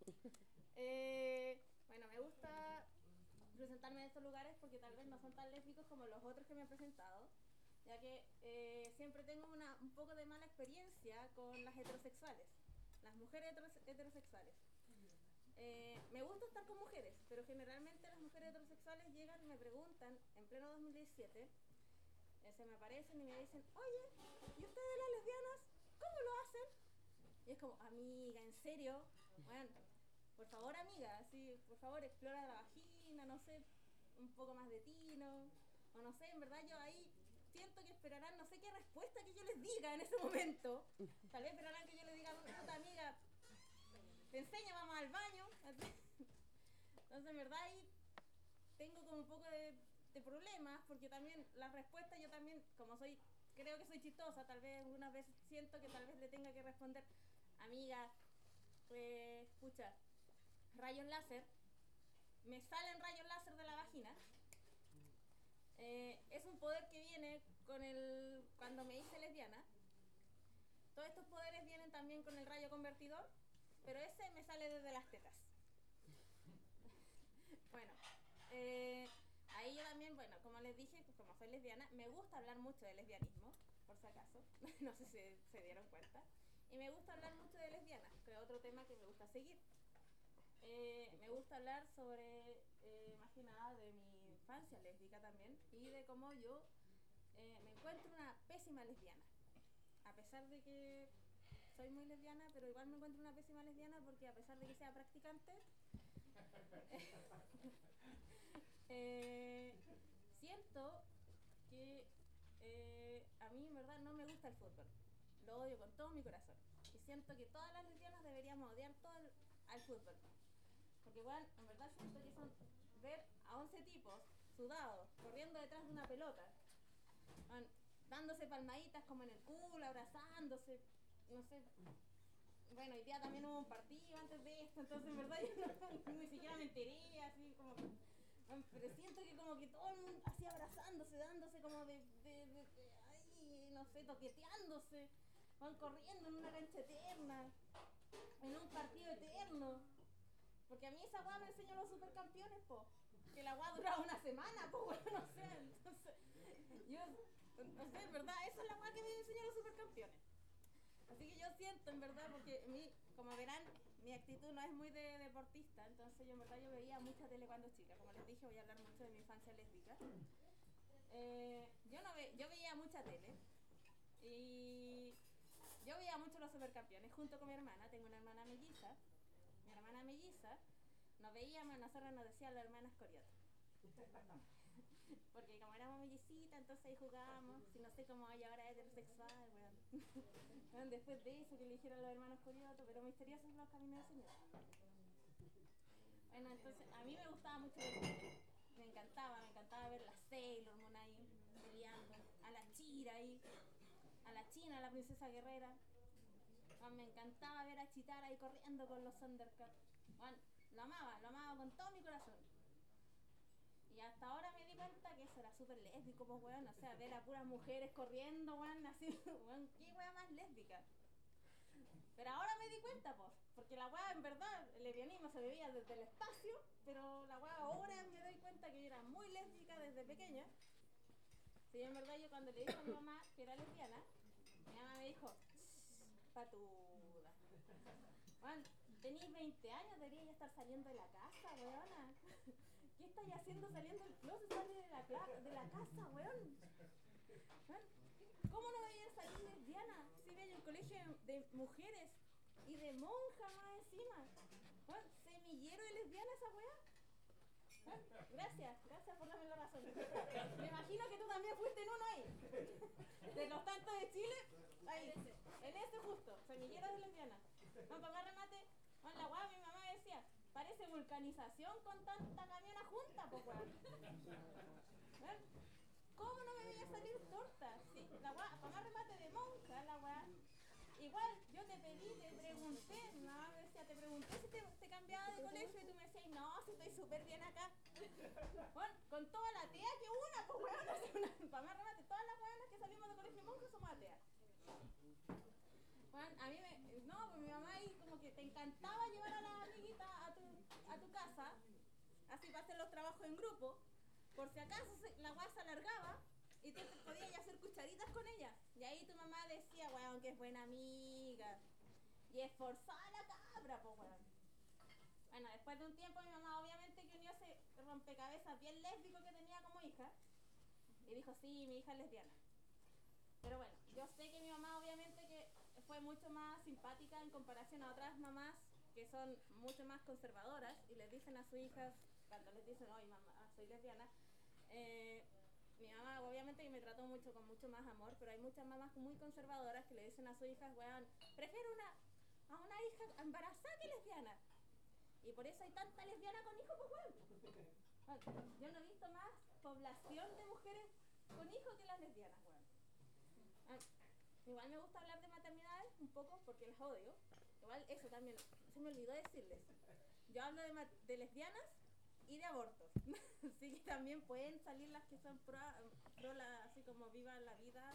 Bueno, me gusta presentarme en estos lugares porque tal vez no son tan lésbicos como los otros que me he presentado, ya que siempre tengo un poco de mala experiencia con las heterosexuales, las mujeres heterosexuales. Me gusta estar con mujeres, pero generalmente las mujeres heterosexuales llegan y me preguntan, en pleno 2017, se me aparecen y me dicen, oye, ¿y ustedes las lesbianas cómo lo hacen? Y es como, amiga, ¿en serio? Bueno, por favor, amiga, así, por favor, explora la vagina, no sé, un poco más de tino, o no sé, en verdad yo ahí siento que esperarán, no sé qué respuesta que yo les diga en ese momento. Tal vez esperarán que yo les diga, puta amiga, te enseño, vamos al baño. Entonces, en verdad ahí tengo como un poco de problemas, porque también las respuestas, yo también, como creo que soy chistosa, tal vez algunas veces siento que tal vez le tenga que responder, amiga, escucha, rayos láser, me salen rayos láser de la vagina. Es un poder que viene cuando me hice lesbiana. Todos estos poderes vienen también con el rayo convertidor, pero ese me sale desde las tetas. Bueno, ahí yo también, bueno, como les dije, como soy lesbiana, me gusta hablar mucho de lesbianismo, por si acaso, no sé si se dieron cuenta, y me gusta hablar mucho de lesbianas, que es otro tema que me gusta seguir. Me gusta hablar sobre, más que nada, de mi infancia lésbica también, y de cómo yo me encuentro una pésima lesbiana, a pesar de que soy muy lesbiana, pero igual me encuentro una pésima lesbiana porque a pesar de que sea practicante, siento que a mí en verdad no me gusta el fútbol, lo odio con todo mi corazón, y siento que todas las lesbianas deberíamos odiar al fútbol, porque igual en verdad siento que son ver a 11 tipos sudados corriendo detrás de una pelota, dándose palmaditas como en el culo, abrazándose, no sé. Bueno, hoy día también hubo un partido antes de esto, entonces en verdad yo ni siquiera me enteré, así como, pero siento que como que todo el mundo así abrazándose, dándose como ay, no sé, toqueteándose, van corriendo en una cancha eterna, en un partido eterno, porque a mí esa guada me enseñó los supercampeones, po, que la guada duraba una semana, po, bueno, no sé, entonces, yo, no sé, en verdad, esa es la guada que me enseñó los supercampeones. Así que yo siento, en verdad, porque como verán, mi actitud no es muy de deportista, entonces yo en verdad yo veía mucha tele cuando chica. Como les dije, voy a hablar mucho de mi infancia lésbica. Yo veía mucha tele y yo veía mucho los supercampeones junto con mi hermana. Tengo una hermana melliza. Mi hermana melliza, nos veíamos, nosotros nos decían las hermanas Corioto. Porque como éramos mellicitas, entonces ahí jugábamos, si no sé cómo hay ahora heterosexual, bueno, después de eso que le dijeron los hermanos Corioto, pero misteriosos los caminos del Señor. Bueno, entonces a mí me gustaba mucho ver, me encantaba ver la Sailor Moon ahí peleando, a la Chira ahí, a la China, a la princesa guerrera. Bueno, me encantaba ver a Chitara ahí corriendo con los Thundercats. Bueno, lo amaba con todo mi corazón. Y hasta ahora me di cuenta que eso era súper lésbico, pues weón, o sea, ver a puras mujeres corriendo, weón, así, weón, qué weón más lésbica. Pero ahora me di cuenta, pues, porque la weá en verdad, el lesbianismo se veía desde el espacio, pero la weá ahora me doy cuenta que yo era muy lésbica desde pequeña. Sí, en verdad yo cuando le dije a mi mamá que era lesbiana, mi mamá me dijo, patuda, Juan, tenéis 20 años, deberíais ya estar saliendo de la casa, weona. ¿Qué estáis haciendo saliendo del closet? Sale de la casa, weón. Weón, ¿cómo no veías salir lesbiana? Si veis el colegio de mujeres y de monjas más encima. Weón, semillero de lesbiana esa weá. Gracias por darme la razón. Me imagino que tú también fuiste en uno ahí. De los tantos de Chile, ahí, en ese justo, semillero de lesbiana. No, para más remate, bueno, la weá, mi mamá decía, parece vulcanización con tanta camiona junta, pues weón. ¿Cómo no me veía salir torta? Sí, la weá, para más remate de monja, la weá. Igual, yo te pedí, te pregunté, mi mamá me decía, te pregunté si te cambiaba de colegio y tú me decías, no, si estoy súper bien acá. Bueno, con toda la tea que una, pues weón, para más remate, todas las weonas que salimos de colegio monja somos ateas. Bueno, a mí no, pues mi mamá ahí como que te encantaba llevar a la amiguita a tu casa, así para hacer los trabajos en grupo, por si acaso la weá se alargaba. Y tú podías hacer cucharitas con ella. Y ahí tu mamá decía, weón, que es buena amiga. Y esforzada la cabra, pues weón. Bueno, después de un tiempo mi mamá obviamente que unió ese rompecabezas bien lésbico que tenía como hija. Y dijo, sí, mi hija es lesbiana. Pero bueno, yo sé que mi mamá obviamente que fue mucho más simpática en comparación a otras mamás que son mucho más conservadoras. Y les dicen a sus hijas, cuando les dicen, oye mamá, soy lesbiana, mi mamá obviamente que me trató mucho con mucho más amor, pero hay muchas mamás muy conservadoras que le dicen a sus hijas, weón, prefiero a una hija embarazada que lesbiana. Y por eso hay tanta lesbiana con hijos, pues weón. Yo no he visto más población de mujeres con hijos que las lesbianas, weón. Igual me gusta hablar de maternidades un poco porque las odio. Igual eso también, se me olvidó decirles. Yo hablo de lesbianas y de abortos. Así que también pueden salir las que son pro así como vivan la vida.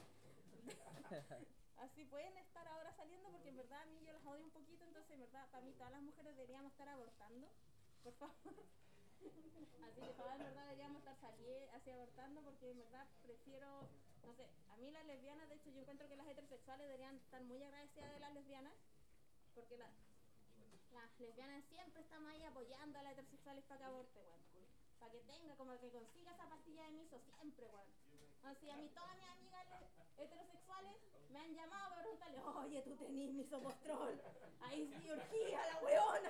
Así pueden estar ahora saliendo porque en verdad a mí yo las odio un poquito, entonces en verdad para mí todas las mujeres deberíamos estar abortando, por favor. Así que todas en verdad deberíamos estar así abortando porque en verdad prefiero, no sé, a mí las lesbianas, de hecho yo encuentro que las heterosexuales deberían estar muy agradecidas de las lesbianas porque las lesbianas siempre estamos ahí apoyando a las heterosexuales para que aborte, weón. Para que tenga, como que consiga esa pastilla de miso siempre, weón. Así a mí todas mis amigas heterosexuales me han llamado para preguntarle, oye, tú tenés misopostrol. Ahí sí urgía la weona.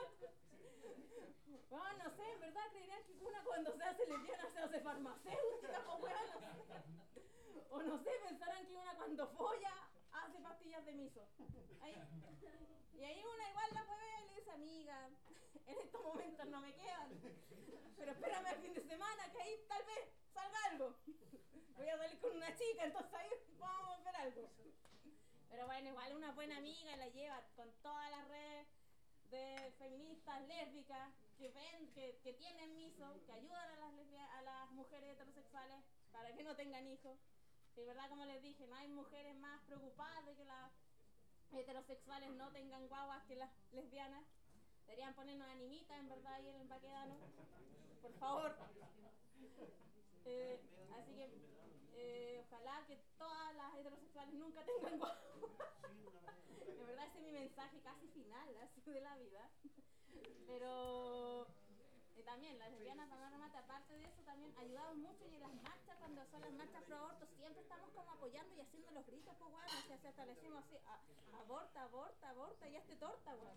Bueno, no sé, en verdad creerían que una cuando se hace lesbiana se hace farmacéutica, pues weón. O no sé, pensarán que una cuando folla hace pastillas de miso. Y ahí una igual la puede ver y le dice, amiga, en estos momentos no me quedan, pero espérame el fin de semana que ahí tal vez salga algo. Voy a salir con una chica, entonces ahí vamos a ver algo. Pero bueno, igual una buena amiga la lleva con todas las redes de feministas lésbicas que ven, que tienen miso, que ayudan a las mujeres heterosexuales para que no tengan hijos. Y verdad, como les dije, no hay mujeres más preocupadas de que las heterosexuales no tengan guaguas que las lesbianas. Deberían ponernos animitas en verdad ahí en el Baquedano, por favor. Así que ojalá que todas las heterosexuales nunca tengan guaguas. De verdad ese es mi mensaje casi final así de la vida. Pero también las lesbianas, para más remate, aparte de eso también ayudamos mucho y en las marchas, cuando son las marchas pro aborto, siempre estamos como apoyando y haciendo los gritos, pues bueno, o sea, hasta le decimos así, aborta, aborta, aborta y hazte torta, weón.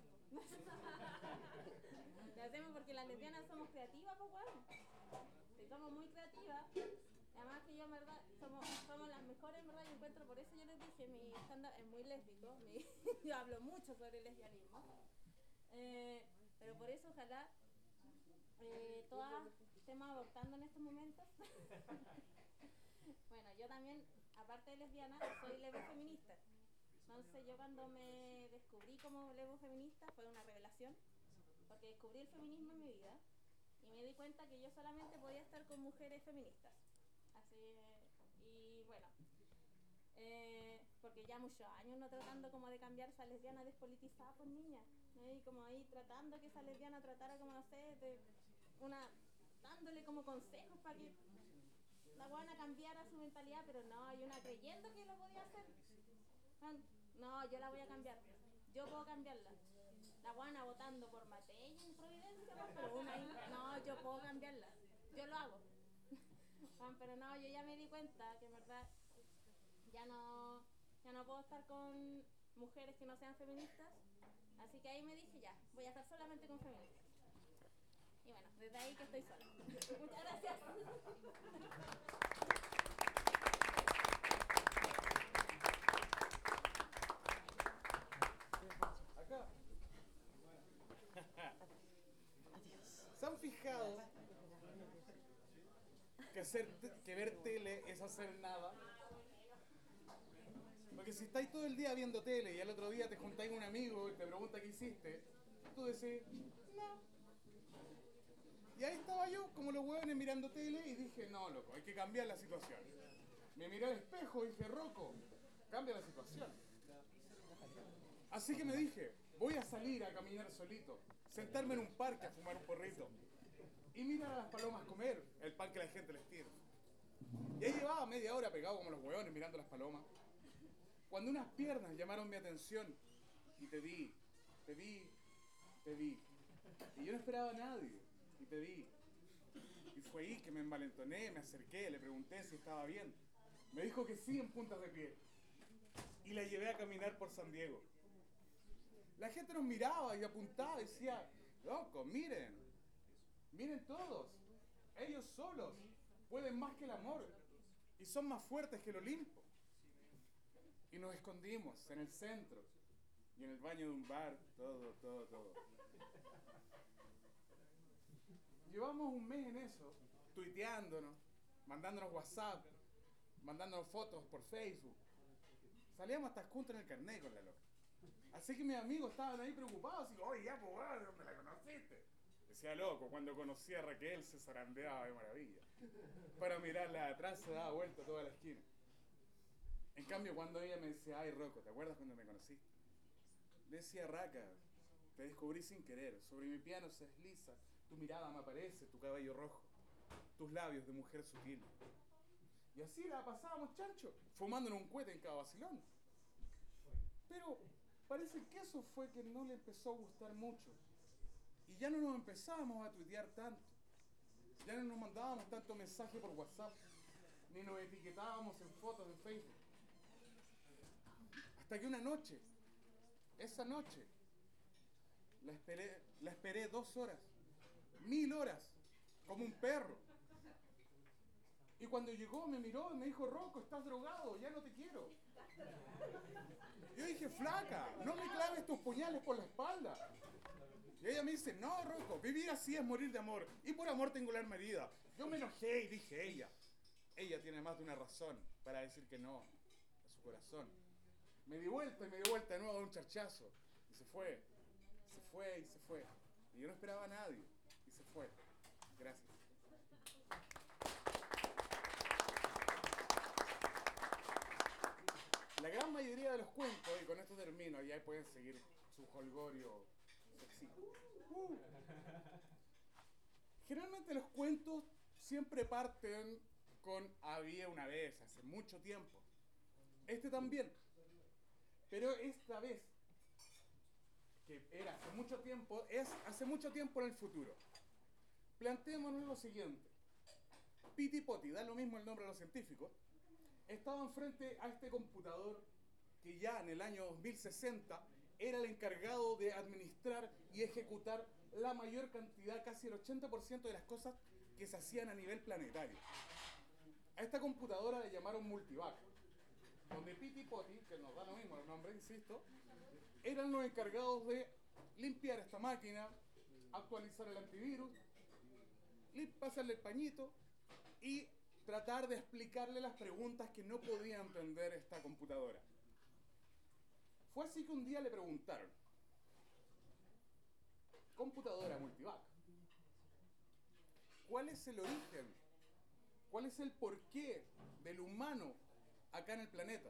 Lo hacemos porque las lesbianas somos creativas, pues bueno. Sí, somos muy creativas. Además que yo en verdad somos las mejores, en verdad, yo encuentro, por eso yo les dije, mi stand-up es muy lésbico, yo hablo mucho sobre el lesbianismo. Pero por eso ojalá todas estemos abortando en estos momentos. Bueno, yo también, aparte de lesbiana, soy lesbofeminista. Entonces yo cuando me descubrí como lesbofeminista fue una revelación, porque descubrí el feminismo en mi vida y me di cuenta que yo solamente podía estar con mujeres feministas. Así, y bueno, porque ya muchos años no tratando como de cambiar esa lesbiana despolitizada por niñas, y como ahí tratando que esa lesbiana tratara como, no sé, dándole como consejos para que la buena cambiara su mentalidad, pero no, hay una creyendo que lo podía hacer. No, yo la voy a cambiar. yo puedo cambiarla. La guana votando por Matei en Providencia, pues, pero una ahí, no, yo puedo cambiarla. Yo lo hago. Pero no, yo ya me di cuenta que en verdad ya no puedo estar con mujeres que no sean feministas. Así que ahí me dije ya, voy a estar solamente con feministas. Y bueno, desde ahí que estoy sola. Muchas gracias. Acá. ¿Se han fijado que ver tele es hacer nada? Porque si estáis todo el día viendo tele y al otro día te juntáis con un amigo y te pregunta qué hiciste, tú decís, no. Y ahí estaba yo, como los hueones mirando tele, y dije, no, loco, hay que cambiar la situación. Me miré al espejo y dije, Rocco, cambia la situación. Así que me dije, voy a salir a caminar solito, sentarme en un parque a fumar un porrito y mirar a las palomas comer el pan que la gente les tira. Y ahí llevaba media hora pegado como los hueones mirando las palomas, cuando unas piernas llamaron mi atención y te vi. Y yo no esperaba a nadie y te vi. Y fue ahí que me envalentoné, me acerqué, le pregunté si estaba bien. Me dijo que sí en puntas de pie. Y la llevé a caminar por San Diego. La gente nos miraba y apuntaba y decía, loco, miren todos, ellos solos pueden más que el amor y son más fuertes que el Olimpo. Y nos escondimos en el centro y en el baño de un bar, todo. Llevamos un mes en eso, tuiteándonos, mandándonos WhatsApp, mandándonos fotos por Facebook. Salíamos hasta juntos en el carnet con la loca. Así que mis amigos estaban ahí preocupados, y oye, ya, pues, ¿dónde la conociste? Decía, loco, cuando conocí a Raquel se zarandeaba de maravilla. Para mirarla de atrás se daba vuelta toda la esquina. En cambio, cuando ella me decía, ay, Rocco, ¿te acuerdas cuando me conociste? Le decía, Raca, te descubrí sin querer, sobre mi piano se desliza, tu mirada me aparece, tu cabello rojo, tus labios de mujer sutil. Y así la pasábamos chancho, fumándonos un cohete en cada vacilón. Pero parece que eso fue que no le empezó a gustar mucho. Y ya no nos empezábamos a tuitear tanto. Ya no nos mandábamos tanto mensaje por WhatsApp, ni nos etiquetábamos en fotos de Facebook. Hasta que una noche, esa noche, la esperé 2 horas, 1000 horas, como un perro. Y cuando llegó me miró y me dijo, Rocco, estás drogado, ya no te quiero. Yo dije, flaca, no me claves tus puñales por la espalda. Y ella me dice, no, Rocco, vivir así es morir de amor. Y por amor tengo el alma herida. Yo me enojé y dije, ella tiene más de una razón para decir que no a su corazón. Me di vuelta de nuevo de un charchazo. Y se fue. Y yo no esperaba a nadie. Y se fue. Gracias. La gran mayoría de los cuentos, y con esto termino, ya pueden seguir su jolgorio sexy. Generalmente los cuentos siempre parten con había una vez, hace mucho tiempo. Este también. Pero esta vez, que era hace mucho tiempo, es hace mucho tiempo en el futuro. Planteémonos lo siguiente. Piti Poti, da lo mismo el nombre a los científicos, estaban frente a este computador que ya en el año 2060 era el encargado de administrar y ejecutar la mayor cantidad, casi el 80% de las cosas que se hacían a nivel planetario. A esta computadora le llamaron Multivac, donde Piti y Poti, que nos da lo mismo el nombre, insisto, eran los encargados de limpiar esta máquina, actualizar el antivirus, pasarle el pañito y tratar de explicarle las preguntas que no podía entender esta computadora. Fue así que un día le preguntaron, computadora Multivac, ¿cuál es el origen? ¿Cuál es el porqué del humano acá en el planeta?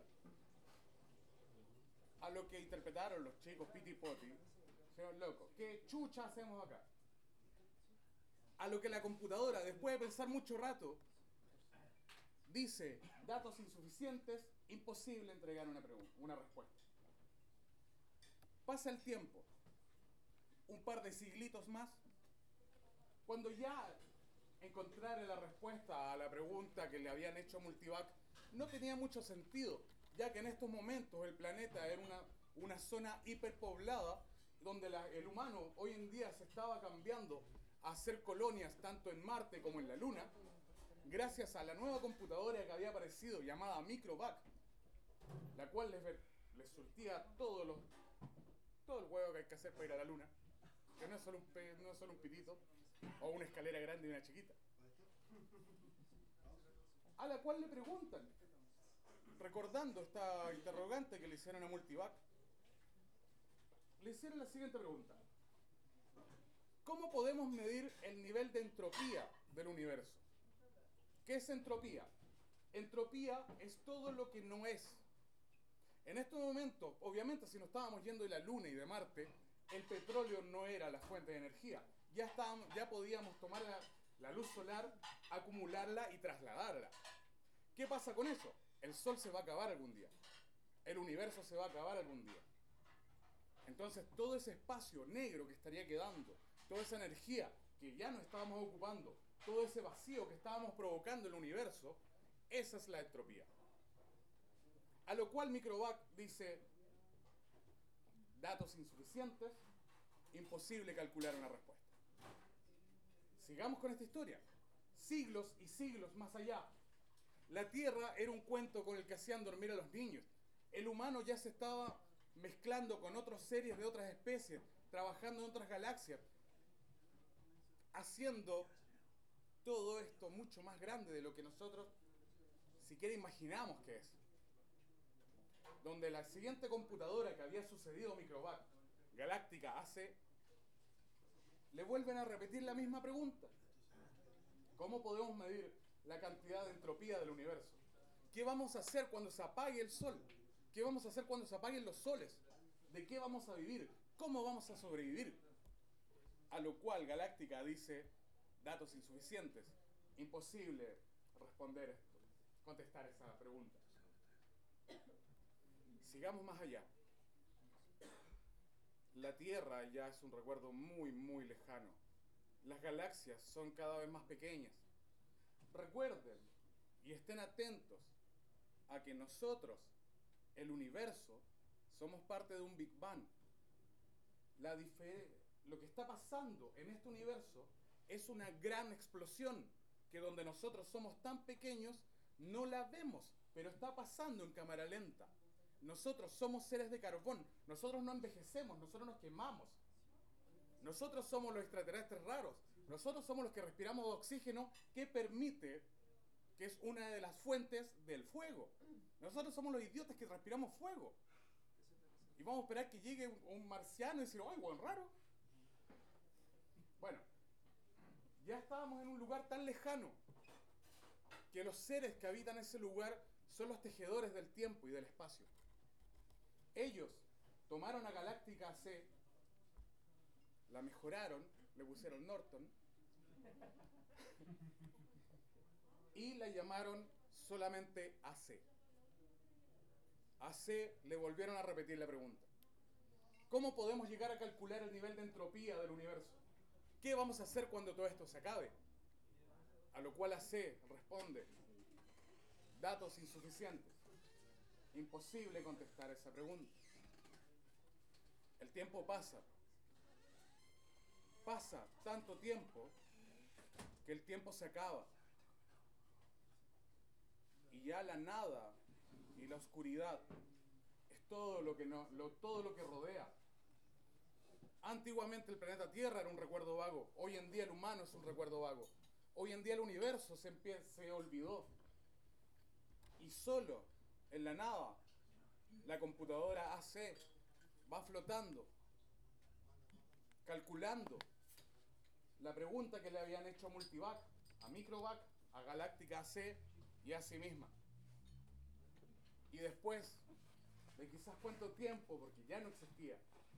A lo que interpretaron los chicos Piti y Poti, dijeron, loco, ¿qué chucha hacemos acá? A lo que la computadora, después de pensar mucho rato, dice, datos insuficientes, imposible entregar una respuesta. Pasa el tiempo, un par de siglitos más, cuando ya encontrar la respuesta a la pregunta que le habían hecho a Multivac no tenía mucho sentido, ya que en estos momentos el planeta era una zona hiperpoblada donde el humano hoy en día se estaba cambiando a hacer colonias tanto en Marte como en la Luna, gracias a la nueva computadora que había aparecido llamada Microvac, la cual les surtía todo el huevo que hay que hacer para ir a la Luna, que no es solo un pitito, o una escalera grande y una chiquita. A la cual le preguntan, recordando esta interrogante que le hicieron a Multivac, le hicieron la siguiente pregunta. ¿Cómo podemos medir el nivel de entropía del universo? ¿Qué es entropía? Entropía es todo lo que no es. En estos momentos, obviamente, si nos estábamos yendo de la Luna y de Marte, el petróleo no era la fuente de energía. Ya podíamos tomar la luz solar, acumularla y trasladarla. ¿Qué pasa con eso? El Sol se va a acabar algún día. El universo se va a acabar algún día. Entonces, todo ese espacio negro que estaría quedando, toda esa energía que ya no estábamos ocupando, todo ese vacío que estábamos provocando en el universo, esa es la entropía. A lo cual Microvac dice, datos insuficientes, imposible calcular una respuesta. Sigamos con esta historia. Siglos y siglos más allá, la Tierra era un cuento con el que hacían dormir a los niños. El humano ya se estaba mezclando con otras series de otras especies, trabajando en otras galaxias, haciendo todo esto mucho más grande de lo que nosotros siquiera imaginamos que es. Donde la siguiente computadora que había sucedido Microvac, Galáctica AC, le vuelven a repetir la misma pregunta. ¿Cómo podemos medir la cantidad de entropía del universo? ¿Qué vamos a hacer cuando se apague el Sol? ¿Qué vamos a hacer cuando se apaguen los soles? ¿De qué vamos a vivir? ¿Cómo vamos a sobrevivir? A lo cual Galáctica dice, datos insuficientes, imposible responder esto, contestar esa pregunta. Sigamos más allá. La Tierra ya es un recuerdo muy, muy lejano. Las galaxias son cada vez más pequeñas. Recuerden y estén atentos a que nosotros, el universo, somos parte de un Big Bang. Lo que está pasando en este universo es una gran explosión que donde nosotros somos tan pequeños no la vemos, pero está pasando en cámara lenta. Nosotros somos seres de carbón, nosotros no envejecemos, nosotros nos quemamos. Nosotros somos los extraterrestres raros, nosotros somos los que respiramos oxígeno que permite, que es una de las fuentes del fuego. Nosotros somos los idiotas que respiramos fuego. Y vamos a esperar que llegue un marciano y decir, ¡ay, buen raro! Bueno, ya estábamos en un lugar tan lejano que los seres que habitan ese lugar son los tejedores del tiempo y del espacio. Ellos tomaron a Galáctica AC, la mejoraron, le pusieron Norton, y la llamaron solamente AC. AC le volvieron a repetir la pregunta. ¿Cómo podemos llegar a calcular el nivel de entropía del universo? ¿Qué vamos a hacer cuando todo esto se acabe? A lo cual AC responde, datos insuficientes. Imposible contestar esa pregunta. El tiempo pasa. Pasa tanto tiempo que el tiempo se acaba. Y ya la nada y la oscuridad es todo lo que rodea. Antiguamente el planeta Tierra era un recuerdo vago. Hoy en día el humano es un recuerdo vago. Hoy en día el universo se olvidó. Y solo en la nada la computadora AC va flotando, calculando la pregunta que le habían hecho a Multivac, a Microvac, a Galáctica AC y a sí misma. Y después de quizás cuánto tiempo, porque ya no existía,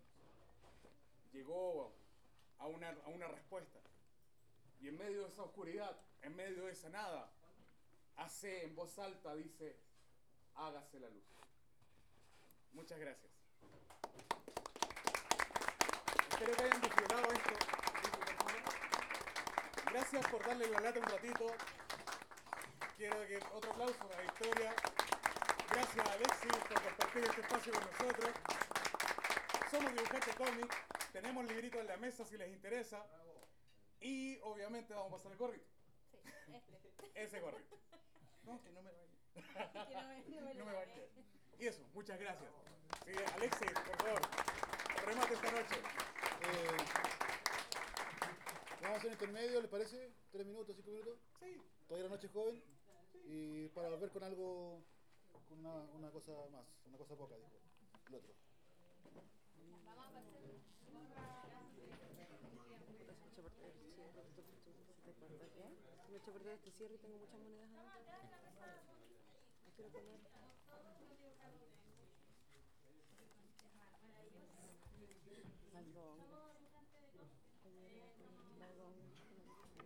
llegó a una respuesta. Y en medio de esa oscuridad, en medio de esa nada, AC en voz alta dice, hágase la luz. Muchas gracias. Espero que hayan disfrutado esto. Gracias por darle la lata un ratito. Quiero que otro aplauso a Victoria. Gracias a Alexis por compartir este espacio con nosotros. Somos Dibujante Cómic. Tenemos libritos en la mesa si les interesa. Y obviamente vamos a pasar el gorrito. Sí, Ese gorrito. No, que no me vaya. que No me vaya. Y eso, muchas gracias. Sí, Alexis, por favor, remate esta noche. Vamos a hacer un intermedio, ¿les parece? 3 minutos, 5 minutos. Sí. Todavía la noche es joven. Y para volver con algo, con una cosa más, una cosa poca, dijo el otro. Me he hecho perder este cierre y tengo muchas monedas adentro. No quiero poner.